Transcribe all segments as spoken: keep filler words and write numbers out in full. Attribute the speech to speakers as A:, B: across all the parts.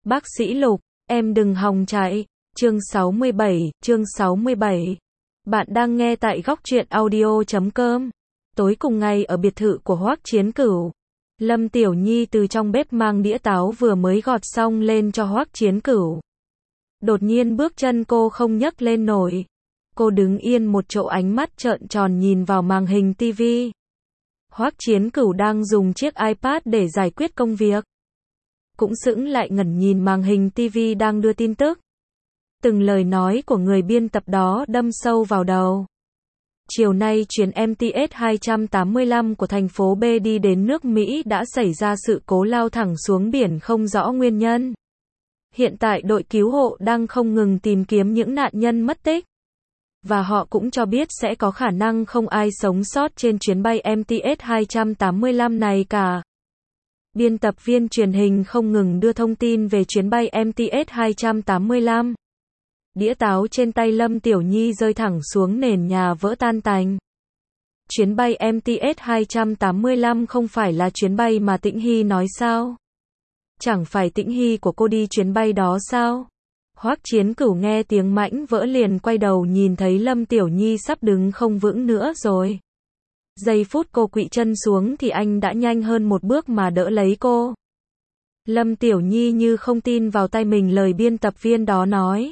A: Bác sĩ Lục, em đừng hòng chạy. Chương sáu mươi bảy, chương sáu mươi bảy. Bạn đang nghe tại góc truyện audio chấm com. Tối cùng ngày ở biệt thự của Hoắc Chiến Cửu, Lâm Tiểu Nhi từ trong bếp mang đĩa táo vừa mới gọt xong lên cho Hoắc Chiến Cửu. Đột nhiên bước chân cô không nhấc lên nổi. Cô đứng yên một chỗ, ánh mắt trợn tròn nhìn vào màn hình tivi. Hoắc Chiến Cửu đang dùng chiếc iPad để giải quyết công việc. Cũng sững lại ngẩn nhìn màn hình tivi đang đưa tin tức. Từng lời nói của người biên tập đó đâm sâu vào đầu. Chiều nay chuyến em tê ét hai tám lăm của thành phố B đi đến nước Mỹ đã xảy ra sự cố lao thẳng xuống biển không rõ nguyên nhân. Hiện tại đội cứu hộ đang không ngừng tìm kiếm những nạn nhân mất tích. Và họ cũng cho biết sẽ có khả năng không ai sống sót trên chuyến bay em tê ét hai tám lăm này cả. Biên tập viên truyền hình không ngừng đưa thông tin về chuyến bay em tê ét hai tám lăm. Đĩa táo trên tay Lâm Tiểu Nhi rơi thẳng xuống nền nhà vỡ tan tành. Chuyến bay em tê ét hai tám lăm không phải là chuyến bay mà Tĩnh Hy nói sao? Chẳng phải Tĩnh Hy của cô đi chuyến bay đó sao? Hoắc Chiến Cửu nghe tiếng mảnh vỡ liền quay đầu nhìn thấy Lâm Tiểu Nhi sắp đứng không vững nữa rồi. Giây phút cô quỵ chân xuống thì anh đã nhanh hơn một bước mà đỡ lấy cô. Lâm Tiểu Nhi như không tin vào tay mình lời biên tập viên đó nói.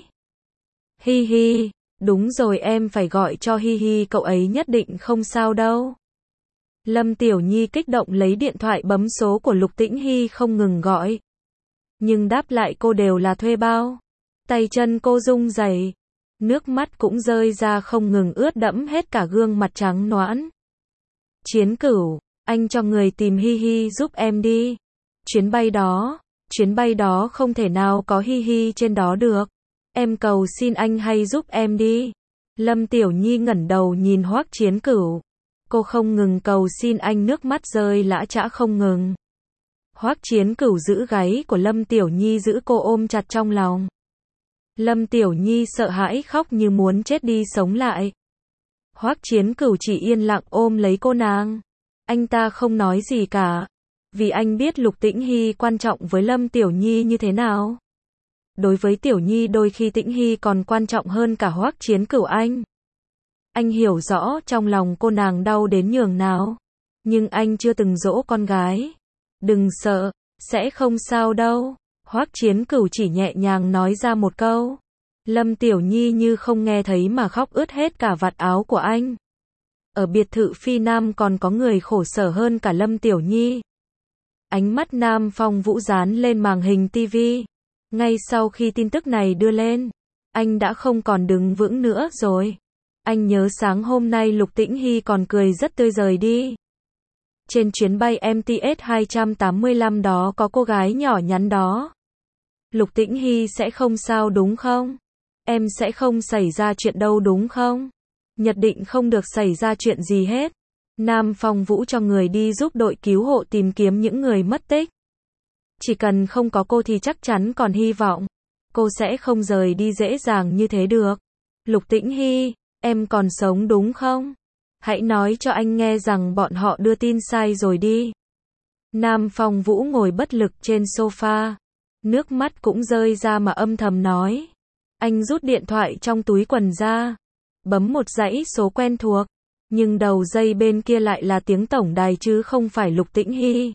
A: Hi hi, đúng rồi, em phải gọi cho Hi hi, cậu ấy nhất định không sao đâu. Lâm Tiểu Nhi kích động lấy điện thoại bấm số của Lục Tĩnh Hy không ngừng gọi. Nhưng đáp lại cô đều là thuê bao. Tay chân cô run rẩy, nước mắt cũng rơi ra không ngừng ướt đẫm hết cả gương mặt trắng nõn. Chiến Cửu, anh cho người tìm Hi hi giúp em đi. Chuyến bay đó, chuyến bay đó không thể nào có Hi hi trên đó được. Em cầu xin anh hay giúp em đi. Lâm Tiểu Nhi ngẩng đầu nhìn Hoắc Chiến Cửu. Cô không ngừng cầu xin anh, nước mắt rơi lã chã không ngừng. Hoắc Chiến Cửu giữ gáy của Lâm Tiểu Nhi, giữ cô ôm chặt trong lòng. Lâm Tiểu Nhi sợ hãi khóc như muốn chết đi sống lại. Hoắc Chiến Cửu chỉ yên lặng ôm lấy cô nàng. Anh ta không nói gì cả. Vì anh biết Lục Tĩnh Hy quan trọng với Lâm Tiểu Nhi như thế nào. Đối với Tiểu Nhi đôi khi Tĩnh Hy còn quan trọng hơn cả Hoắc Chiến Cửu anh. Anh hiểu rõ trong lòng cô nàng đau đến nhường nào. Nhưng anh chưa từng dỗ con gái. Đừng sợ, sẽ không sao đâu. Hoắc Chiến Cửu chỉ nhẹ nhàng nói ra một câu. Lâm Tiểu Nhi như không nghe thấy mà khóc ướt hết cả vạt áo của anh. Ở biệt thự Phi Nam còn có người khổ sở hơn cả Lâm Tiểu Nhi. Ánh mắt Nam Phong Vũ dán lên màn hình tivi. Ngay sau khi tin tức này đưa lên, anh đã không còn đứng vững nữa rồi. Anh nhớ sáng hôm nay Lục Tĩnh Hy còn cười rất tươi rời đi. Trên chuyến bay em tê ét hai tám lăm đó có cô gái nhỏ nhắn đó. Lục Tĩnh Hy sẽ không sao đúng không? Em sẽ không xảy ra chuyện đâu đúng không? Nhất định không được xảy ra chuyện gì hết. Nam Phong Vũ cho người đi giúp đội cứu hộ tìm kiếm những người mất tích. Chỉ cần không có cô thì chắc chắn còn hy vọng. Cô sẽ không rời đi dễ dàng như thế được. Lục Tĩnh Hy, em còn sống đúng không? Hãy nói cho anh nghe rằng bọn họ đưa tin sai rồi đi. Nam Phong Vũ ngồi bất lực trên sofa. Nước mắt cũng rơi ra mà âm thầm nói. Anh rút điện thoại trong túi quần ra. Bấm một dãy số quen thuộc. Nhưng đầu dây bên kia lại là tiếng tổng đài chứ không phải Lục Tĩnh Hy.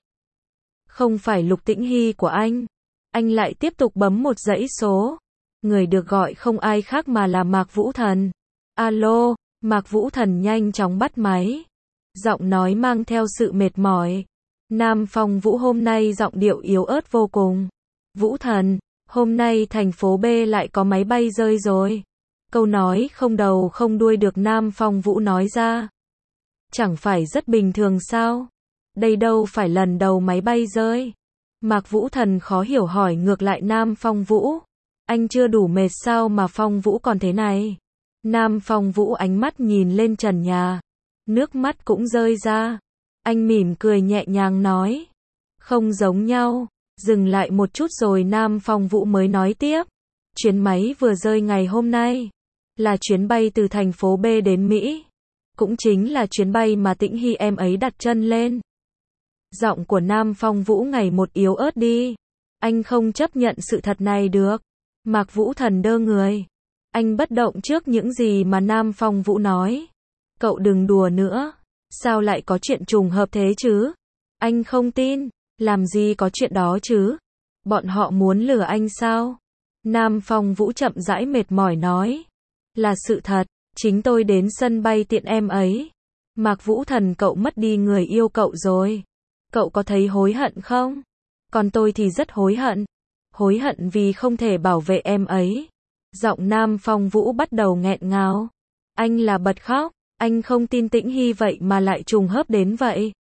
A: Không phải Lục Tĩnh Hy của anh. Anh lại tiếp tục bấm một dãy số. Người được gọi không ai khác mà là Mạc Vũ Thần. Alo, Mạc Vũ Thần nhanh chóng bắt máy. Giọng nói mang theo sự mệt mỏi. Nam Phong Vũ hôm nay giọng điệu yếu ớt vô cùng. Vũ Thần, hôm nay thành phố B lại có máy bay rơi rồi. Câu nói không đầu không đuôi được Nam Phong Vũ nói ra. Chẳng phải rất bình thường sao? Đây đâu phải lần đầu máy bay rơi. Mạc Vũ Thần khó hiểu hỏi ngược lại Nam Phong Vũ. Anh chưa đủ mệt sao mà Phong Vũ còn thế này? Nam Phong Vũ ánh mắt nhìn lên trần nhà. Nước mắt cũng rơi ra. Anh mỉm cười nhẹ nhàng nói. Không giống nhau. Dừng lại một chút rồi Nam Phong Vũ mới nói tiếp. Chuyến máy vừa rơi ngày hôm nay. Là chuyến bay từ thành phố B đến Mỹ. Cũng chính là chuyến bay mà Tĩnh Hy em ấy đặt chân lên. Giọng của Nam Phong Vũ ngày một yếu ớt đi. Anh không chấp nhận sự thật này được. Mạc Vũ Thần đơ người. Anh bất động trước những gì mà Nam Phong Vũ nói. Cậu đừng đùa nữa. Sao lại có chuyện trùng hợp thế chứ? Anh không tin. Làm gì có chuyện đó chứ? Bọn họ muốn lừa anh sao? Nam Phong Vũ chậm rãi mệt mỏi nói. Là sự thật. Chính tôi đến sân bay tiện em ấy. Mạc Vũ Thần, cậu mất đi người yêu cậu rồi. Cậu có thấy hối hận không? Còn tôi thì rất hối hận. Hối hận vì không thể bảo vệ em ấy. Giọng Nam Phong Vũ bắt đầu nghẹn ngào. Anh là bật khóc. Anh không tin Tĩnh Hy vậy mà lại trùng hợp đến vậy.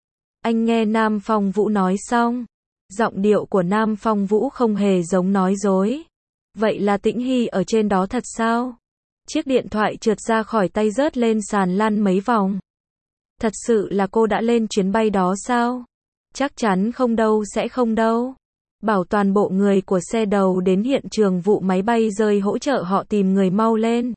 A: Anh nghe Nam Phong Vũ nói xong. Giọng điệu của Nam Phong Vũ không hề giống nói dối. Vậy là Tĩnh Hy ở trên đó thật sao? Chiếc điện thoại trượt ra khỏi tay rớt lên sàn lăn mấy vòng. Thật sự là cô đã lên chuyến bay đó sao? Chắc chắn không đâu, sẽ không đâu. Bảo toàn bộ người của xe đầu đến hiện trường vụ máy bay rơi, hỗ trợ họ tìm người mau lên.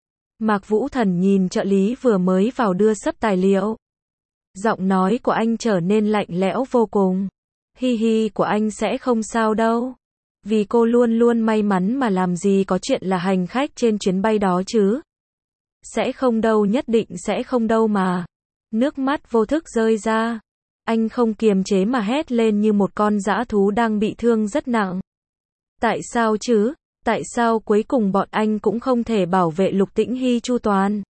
A: Mạc Vũ Thần nhìn trợ lý vừa mới vào đưa sắp tài liệu. Giọng nói của anh trở nên lạnh lẽo vô cùng. Hi hi, của anh sẽ không sao đâu. Vì cô luôn luôn may mắn mà làm gì có chuyện là hành khách trên chuyến bay đó chứ. Sẽ không đâu, nhất định sẽ không đâu mà. Nước mắt vô thức rơi ra. Anh không kiềm chế mà hét lên như một con dã thú đang bị thương rất nặng. Tại sao chứ? Tại sao cuối cùng bọn anh cũng không thể bảo vệ Lục Tĩnh Hy chu toàn?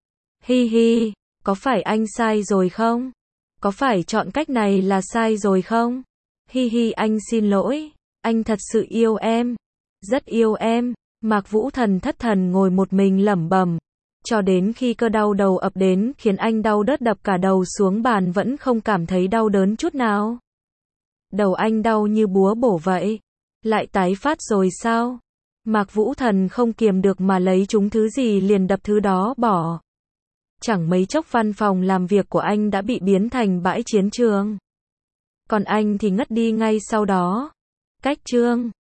A: Hi hi, có phải anh sai rồi không? Có phải chọn cách này là sai rồi không? Hi hi, anh xin lỗi. Anh thật sự yêu em. Rất yêu em. Mạc Vũ Thần thất thần ngồi một mình lẩm bẩm. Cho đến khi cơn đau đầu ập đến khiến anh đau đớt đập cả đầu xuống bàn vẫn không cảm thấy đau đớn chút nào. Đầu anh đau như búa bổ vậy. Lại tái phát rồi sao? Mạc Vũ Thần không kiềm được mà lấy trúng thứ gì liền đập thứ đó bỏ. Chẳng mấy chốc văn phòng làm việc của anh đã bị biến thành bãi chiến trường. Còn anh thì ngất đi ngay sau đó. Cách chương